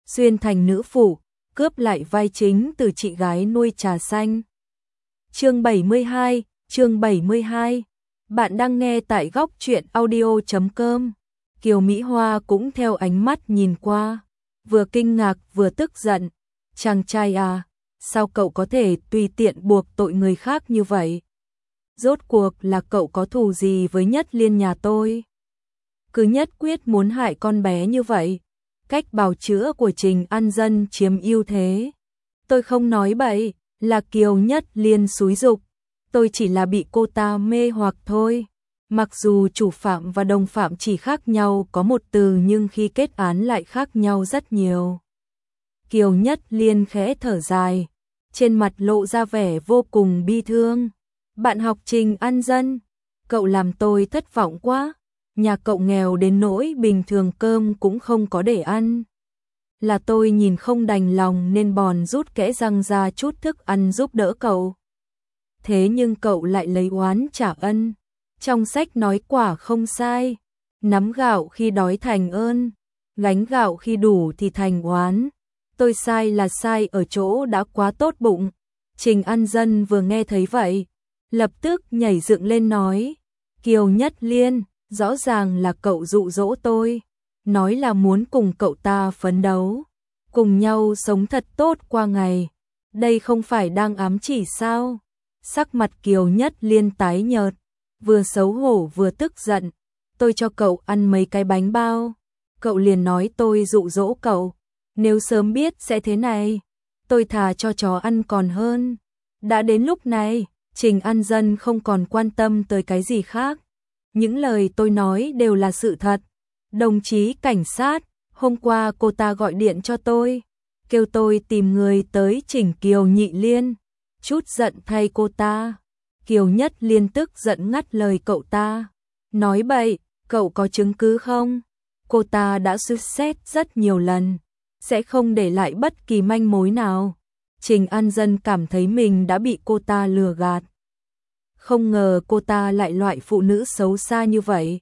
xuyên thành nữ phụ, cướp lại vai chính từ chị gái nuôi trà xanh. Chương 72. Bạn đang nghe tại góc truyện audio.com. Kiều Mỹ Hoa cũng theo ánh mắt nhìn qua, vừa kinh ngạc vừa tức giận. Chàng trai à, sao cậu có thể tùy tiện buộc tội người khác như vậy? Rốt cuộc là cậu có thù gì với Nhất Liên nhà tôi? Cứ nhất quyết muốn hại con bé như vậy. Cách bào chữa của Trình An Dân chiếm ưu thế. Tôi không nói bậy, là Kiều Nhất Liên xúi giục. Tôi chỉ là bị cô ta mê hoặc thôi. Mặc dù chủ phạm và đồng phạm chỉ khác nhau có một từ nhưng khi kết án lại khác nhau rất nhiều. Kiều Nhất Liên khẽ thở dài, trên mặt lộ ra vẻ vô cùng bi thương. Bạn học Trình An Dân, cậu làm tôi thất vọng quá. Nhà cậu nghèo đến nỗi bình thường cơm cũng không có để ăn. Là tôi nhìn không đành lòng nên bòn rút kẽ răng ra chút thức ăn giúp đỡ cậu. Thế nhưng cậu lại lấy oán trả ân. Trong sách nói quả không sai. Nắm gạo khi đói thành ơn, gánh gạo khi đủ thì thành oán. Tôi sai là sai ở chỗ đã quá tốt bụng. Trình An Dân vừa nghe thấy vậy, lập tức nhảy dựng lên nói. Kiều Nhất Liên, rõ ràng là cậu dụ dỗ tôi. Nói là muốn cùng cậu ta phấn đấu, cùng nhau sống thật tốt qua ngày. Đây không phải đang ám chỉ sao? Sắc mặt Kiều Nhất Liên tái nhợt, vừa xấu hổ vừa tức giận. Tôi cho cậu ăn mấy cái bánh bao, cậu liền nói tôi dụ dỗ cậu. Nếu sớm biết sẽ thế này, tôi thà cho chó ăn còn hơn. Đã đến lúc này, Trình An Dân không còn quan tâm tới cái gì khác. Những lời tôi nói đều là sự thật. Đồng chí cảnh sát, hôm qua cô ta gọi điện cho tôi, kêu tôi tìm người tới chỉnh Kiều Nhị Liên. Chút giận thay cô ta. Kiều Nhất Liên tức giận ngắt lời cậu ta. Nói bậy, cậu có chứng cứ không? Cô ta đã suy xét rất nhiều lần, sẽ không để lại bất kỳ manh mối nào. Trình An Dân cảm thấy mình đã bị cô ta lừa gạt. Không ngờ cô ta lại loại phụ nữ xấu xa như vậy.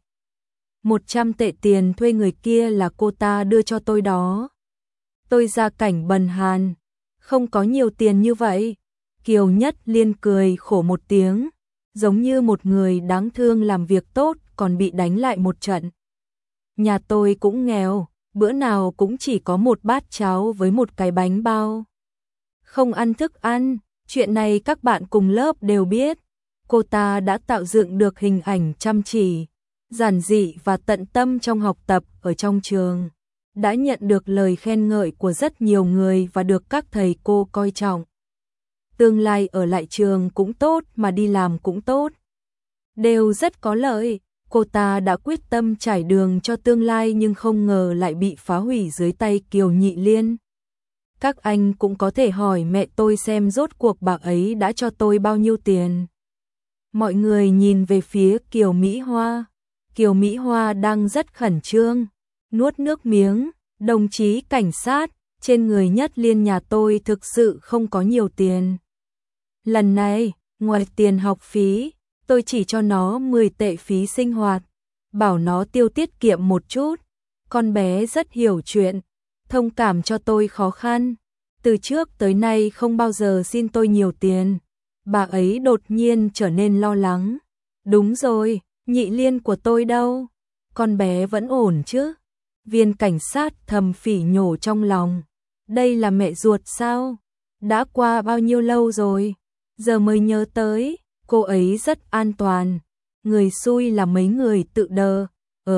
100 tệ tiền thuê người kia là cô ta đưa cho tôi đó. Tôi gia cảnh bần hàn, không có nhiều tiền như vậy. Kiều Nhất Liên cười khổ một tiếng, giống như một người đáng thương làm việc tốt còn bị đánh lại một trận. Nhà tôi cũng nghèo, bữa nào cũng chỉ có một bát cháo với một cái bánh bao. Không ăn thức ăn, chuyện này các bạn cùng lớp đều biết. Cô ta đã tạo dựng được hình ảnh chăm chỉ, giản dị và tận tâm trong học tập ở trong trường. Đã nhận được lời khen ngợi của rất nhiều người và được các thầy cô coi trọng. Tương lai ở lại trường cũng tốt mà đi làm cũng tốt. Đều rất có lợi. Cô ta đã quyết tâm trải đường cho tương lai nhưng không ngờ lại bị phá hủy dưới tay Kiều Nhị Liên. Các anh cũng có thể hỏi mẹ tôi xem rốt cuộc bà ấy đã cho tôi bao nhiêu tiền. Mọi người nhìn về phía Kiều Mỹ Hoa. Kiều Mỹ Hoa đang rất khẩn trương, nuốt nước miếng. Đồng chí cảnh sát, trên người Nhất Liên nhà tôi thực sự không có nhiều tiền. Lần này, ngoài tiền học phí, tôi chỉ cho nó 10 tệ phí sinh hoạt, bảo nó tiêu tiết kiệm một chút. Con bé rất hiểu chuyện, thông cảm cho tôi khó khăn. Từ trước tới nay không bao giờ xin tôi nhiều tiền. Bà ấy đột nhiên trở nên lo lắng. Đúng rồi, Nhị Liên của tôi đâu? Con bé vẫn ổn chứ? Viên cảnh sát thầm phỉ nhổ trong lòng. Đây là mẹ ruột sao? Đã qua bao nhiêu lâu rồi? Giờ mới nhớ tới, cô ấy rất an toàn. Người xui là mấy người tự đờ,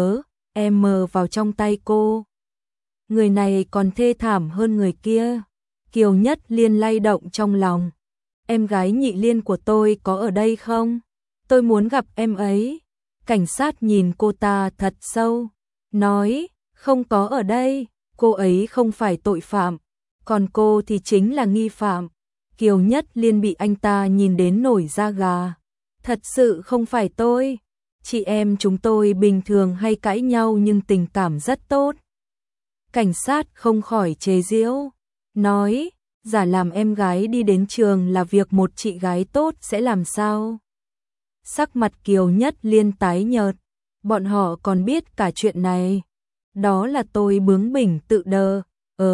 em mờ vào trong tay cô. Người này còn thê thảm hơn người kia. Kiều Nhất Liên lay động trong lòng. Em gái Nhị Liên của tôi có ở đây không? Tôi muốn gặp em ấy. Cảnh sát nhìn cô ta thật sâu, nói, không có ở đây, cô ấy không phải tội phạm, còn cô thì chính là nghi phạm. Kiều Nhất Liên bị anh ta nhìn đến nổi da gà. Thật sự không phải tôi. Chị em chúng tôi bình thường hay cãi nhau nhưng tình cảm rất tốt. Cảnh sát không khỏi chế giễu, nói, giả làm em gái đi đến trường là việc một chị gái tốt sẽ làm sao? Sắc mặt Kiều Nhất Liên tái nhợt, bọn họ còn biết cả chuyện này. Đó là tôi bướng bỉnh tự đờ,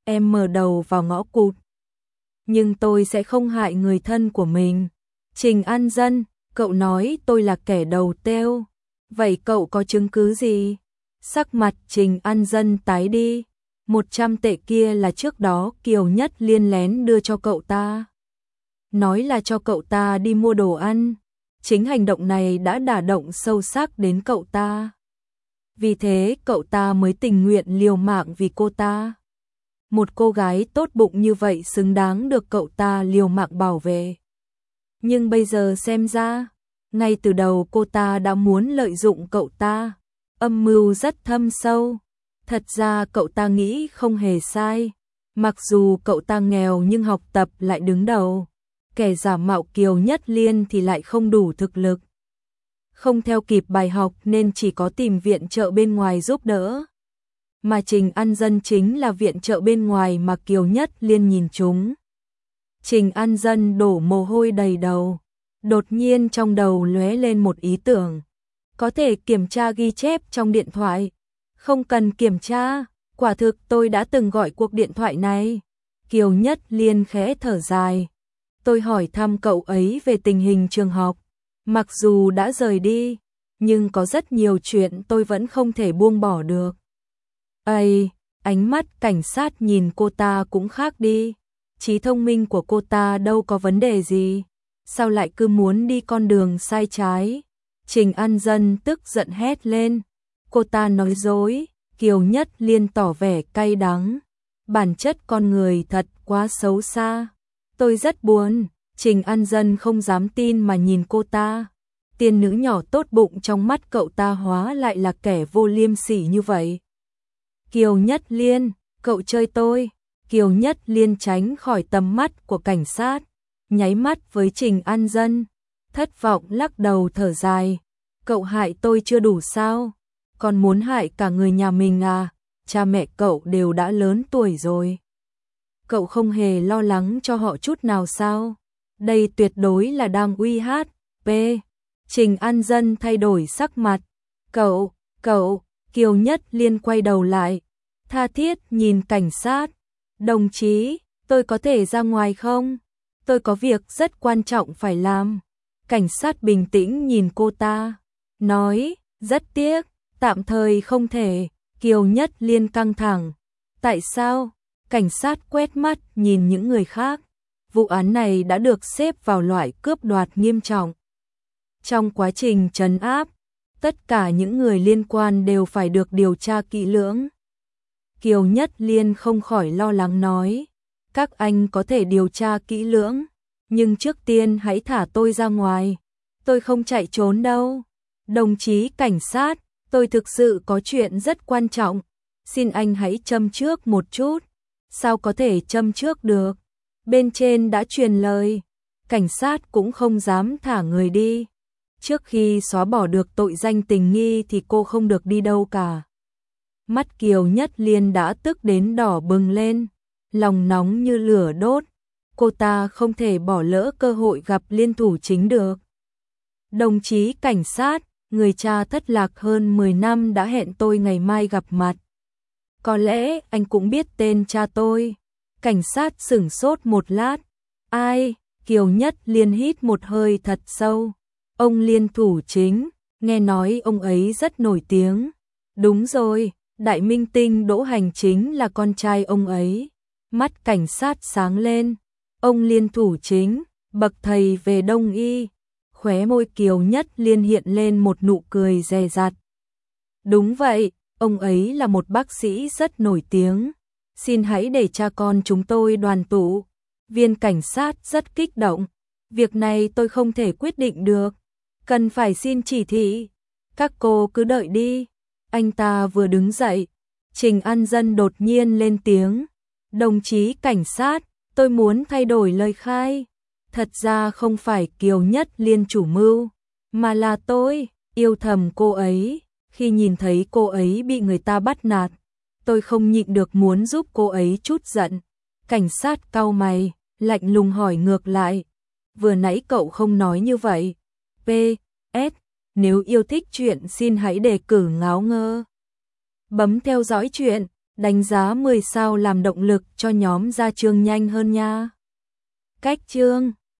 em mở đầu vào ngõ cụt. Nhưng tôi sẽ không hại người thân của mình. Trình An Dân, cậu nói tôi là kẻ đầu têu. Vậy cậu có chứng cứ gì? Sắc mặt Trình An Dân tái đi. 100 tệ kia là trước đó Kiều Nhất Liên lén đưa cho cậu ta. Nói là cho cậu ta đi mua đồ ăn. Chính hành động này đã đả động sâu sắc đến cậu ta. Vì thế cậu ta mới tình nguyện liều mạng vì cô ta. Một cô gái tốt bụng như vậy xứng đáng được cậu ta liều mạng bảo vệ. Nhưng bây giờ xem ra, ngay từ đầu cô ta đã muốn lợi dụng cậu ta. Âm mưu rất thâm sâu. Thật ra cậu ta nghĩ không hề sai. Mặc dù cậu ta nghèo nhưng học tập lại đứng đầu. Kẻ giả mạo Kiều Nhất Liên thì lại không đủ thực lực. Không theo kịp bài học nên chỉ có tìm viện trợ bên ngoài giúp đỡ. Mà Trình An Dân chính là viện trợ bên ngoài mà Kiều Nhất Liên nhìn chúng. Trình An Dân đổ mồ hôi đầy đầu. Đột nhiên trong đầu lóe lên một ý tưởng. Có thể kiểm tra ghi chép trong điện thoại. Không cần kiểm tra, quả thực tôi đã từng gọi cuộc điện thoại này. Kiều Nhất Liên khẽ thở dài. Tôi hỏi thăm cậu ấy về tình hình trường học. Mặc dù đã rời đi, nhưng có rất nhiều chuyện tôi vẫn không thể buông bỏ được. Ây, ánh mắt cảnh sát nhìn cô ta cũng khác đi. Trí thông minh của cô ta đâu có vấn đề gì. Sao lại cứ muốn đi con đường sai trái? Trình An Dân tức giận hét lên. Cô ta nói dối. Kiều Nhất Liên tỏ vẻ cay đắng. Bản chất con người thật quá xấu xa. Tôi rất buồn. Trình An Dân không dám tin mà nhìn cô ta. Tiên nữ nhỏ tốt bụng trong mắt cậu ta hóa lại là kẻ vô liêm sỉ như vậy. Kiều Nhất Liên, cậu chơi tôi. Kiều Nhất Liên tránh khỏi tầm mắt của cảnh sát, nháy mắt với Trình An Dân, thất vọng lắc đầu thở dài. Cậu hại tôi chưa đủ sao? Còn muốn hại cả người nhà mình à? Cha mẹ cậu đều đã lớn tuổi rồi. Cậu không hề lo lắng cho họ chút nào sao? Đây tuyệt đối là đang uy hát. P. Trình An Dân thay đổi sắc mặt. Cậu, Kiều Nhất Liên quay đầu lại. Tha thiết nhìn cảnh sát. Đồng chí, tôi có thể ra ngoài không? Tôi có việc rất quan trọng phải làm. Cảnh sát bình tĩnh nhìn cô ta. Nói, rất tiếc, tạm thời không thể. Kiều Nhất Liên căng thẳng. Tại sao? Cảnh sát quét mắt nhìn những người khác. Vụ án này đã được xếp vào loại cướp đoạt nghiêm trọng. Trong quá trình trấn áp, tất cả những người liên quan đều phải được điều tra kỹ lưỡng. Kiều Nhất Liên không khỏi lo lắng nói, các anh có thể điều tra kỹ lưỡng, nhưng trước tiên hãy thả tôi ra ngoài. Tôi không chạy trốn đâu. Đồng chí cảnh sát, tôi thực sự có chuyện rất quan trọng. Xin anh hãy châm trước một chút. Sao có thể châm trước được? Bên trên đã truyền lời. Cảnh sát cũng không dám thả người đi. Trước khi xóa bỏ được tội danh tình nghi thì cô không được đi đâu cả. Mắt Kiều Nhất Liên đã tức đến đỏ bừng lên, lòng nóng như lửa đốt. Cô ta không thể bỏ lỡ cơ hội gặp liên thủ chính được. Đồng chí cảnh sát, người cha thất lạc hơn 10 năm đã hẹn tôi ngày mai gặp mặt. Có lẽ anh cũng biết tên cha tôi. Cảnh sát sửng sốt một lát. Ai? Kiều Nhất Liên hít một hơi thật sâu. Ông liên thủ chính, nghe nói ông ấy rất nổi tiếng. Đúng rồi, đại minh tinh Đỗ Hành chính là con trai ông ấy. Mắt cảnh sát sáng lên. Ông liên thủ chính, bậc thầy về đông y. Khóe môi Kiều Nhất Liên hiện lên một nụ cười dè dặt. Đúng vậy, ông ấy là một bác sĩ rất nổi tiếng. Xin hãy để cha con chúng tôi đoàn tụ. Viên cảnh sát rất kích động. Việc này tôi không thể quyết định được. Cần phải xin chỉ thị. Các cô cứ đợi đi. Anh ta vừa đứng dậy. Trình An Dân đột nhiên lên tiếng. Đồng chí cảnh sát, tôi muốn thay đổi lời khai. Thật ra không phải Kiều Nhất Liên chủ mưu, mà là tôi yêu thầm cô ấy. Khi nhìn thấy cô ấy bị người ta bắt nạt, tôi không nhịn được muốn giúp cô ấy chút giận. Cảnh sát cau mày, lạnh lùng hỏi ngược lại. Vừa nãy cậu không nói như vậy. P.S. Nếu yêu thích chuyện xin hãy đề cử Ngáo Ngơ. Bấm theo dõi chuyện. Đánh giá 10 sao làm động lực cho nhóm ra chương nhanh hơn nha. Cách chương